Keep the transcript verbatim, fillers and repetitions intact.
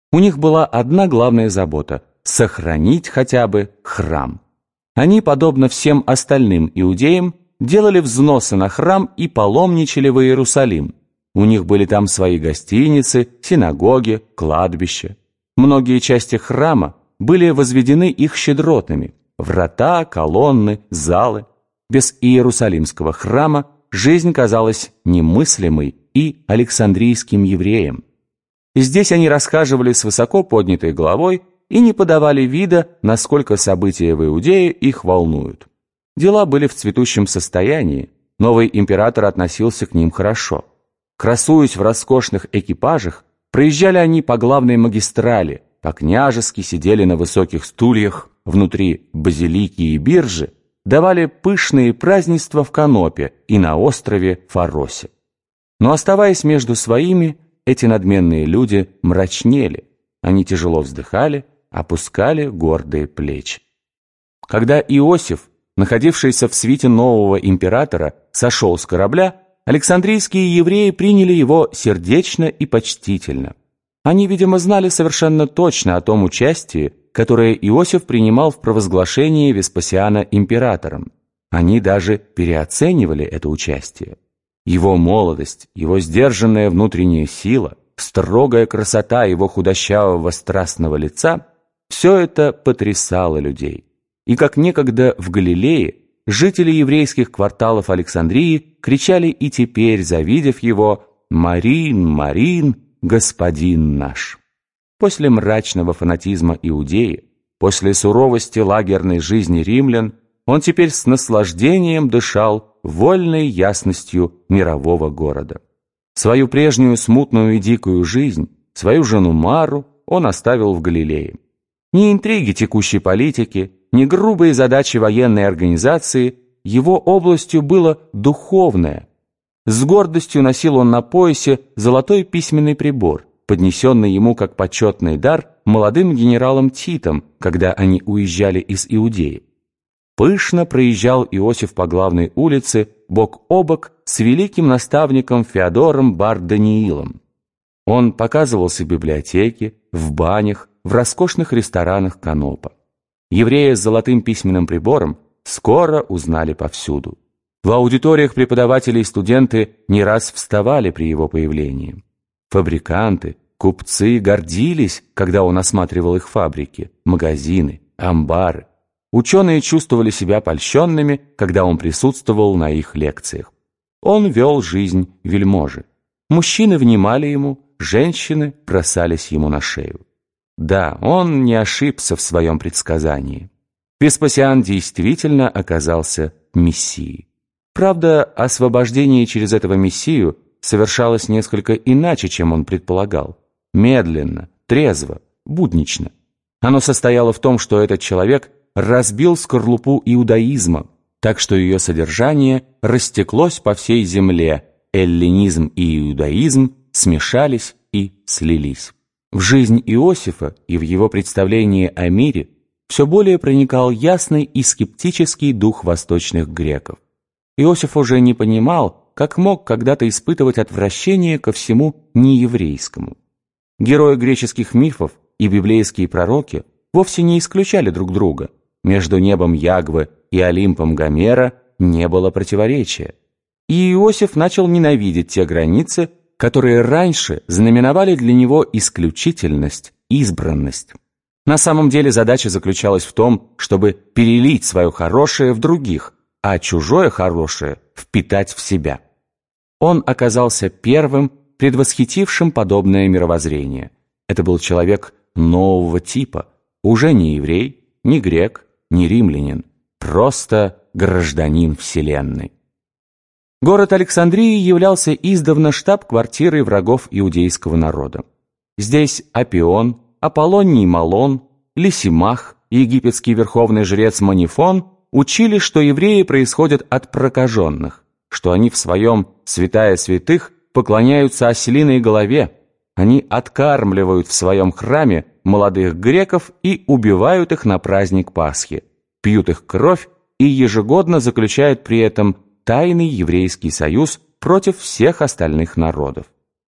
У них была одна главная забота – сохранить хотя бы храм. Они, подобно всем остальным иудеям, делали взносы на храм и паломничали в Иерусалим. У них были там свои гостиницы, синагоги, кладбища. Многие части храма были возведены их щедротами – врата, колонны, залы. Без Иерусалимского храма жизнь казалась немыслимой и александрийским евреям. Здесь они расхаживали с высоко поднятой головой и не подавали вида, насколько события в Иудее их волнуют. Дела были в цветущем состоянии, новый император относился к ним хорошо. Красуясь в роскошных экипажах, проезжали они по главной магистрали, по-княжески сидели на высоких стульях внутри базилики и биржи, давали пышные празднества в Канопе и на острове Фаросе. Но оставаясь между своими, эти надменные люди мрачнели, они тяжело вздыхали, опускали гордые плечи. Когда Иосиф, находившийся в свите нового императора, сошел с корабля, александрийские евреи приняли его сердечно и почтительно. Они, видимо, знали совершенно точно о том участии, которое Иосиф принимал в провозглашении Веспасиана императором. Они даже переоценивали это участие. Его молодость, его сдержанная внутренняя сила, строгая красота его худощавого страстного лица – все это потрясало людей. И как некогда в Галилее, жители еврейских кварталов Александрии кричали и теперь, завидев его: «Марин, Марин, господин наш!». После мрачного фанатизма Иудеи, после суровости лагерной жизни римлян, он теперь с наслаждением дышал вольной ясностью мирового города. Свою прежнюю смутную и дикую жизнь, свою жену Мару он оставил в Галилее. Ни интриги текущей политики, ни грубые задачи военной организации, его областью было духовное. С гордостью носил он на поясе золотой письменный прибор, поднесенный ему как почетный дар молодым генералом Титом, когда они уезжали из Иудеи. Пышно проезжал Иосиф по главной улице бок о бок с великим наставником Феодором бар-Даниилом. Он показывался в библиотеке, в банях, в роскошных ресторанах Канопа. Еврея с золотым письменным прибором скоро узнали повсюду. В аудиториях преподаватели и студенты не раз вставали при его появлении. Фабриканты, купцы гордились, когда он осматривал их фабрики, магазины, амбары. Ученые чувствовали себя польщенными, когда он присутствовал на их лекциях. Он вел жизнь вельможи. Мужчины внимали ему, женщины бросались ему на шею. Да, он не ошибся в своем предсказании. Веспасиан действительно оказался мессией. Правда, освобождение через этого мессию совершалось несколько иначе, чем он предполагал. Медленно, трезво, буднично. Оно состояло в том, что этот человек разбил скорлупу иудаизма, так что ее содержание растеклось по всей земле, эллинизм и иудаизм смешались и слились. В жизнь Иосифа и в его представлении о мире все более проникал ясный и скептический дух восточных греков. Иосиф уже не понимал, как мог когда-то испытывать отвращение ко всему нееврейскому. Герои греческих мифов и библейские пророки вовсе не исключали друг друга. Между небом Ягвы и Олимпом Гомера не было противоречия. И Иосиф начал ненавидеть те границы, которые раньше знаменовали для него исключительность, избранность. На самом деле задача заключалась в том, чтобы перелить свое хорошее в других, а чужое хорошее впитать в себя. Он оказался первым, предвосхитившим подобное мировоззрение. Это был человек нового типа, уже не еврей, не грек, не римлянин, просто гражданин Вселенной. Город Александрии являлся издавна штаб-квартирой врагов иудейского народа. Здесь Апион, Аполлоний Малон, Лисимах, египетский верховный жрец Манифон учили, что евреи происходят от прокаженных, что они в своем святая святых поклоняются ослиной голове, они откармливают в своем храме молодых греков и убивают их на праздник Пасхи, пьют их кровь и ежегодно заключают при этом тайный еврейский союз против всех остальных народов.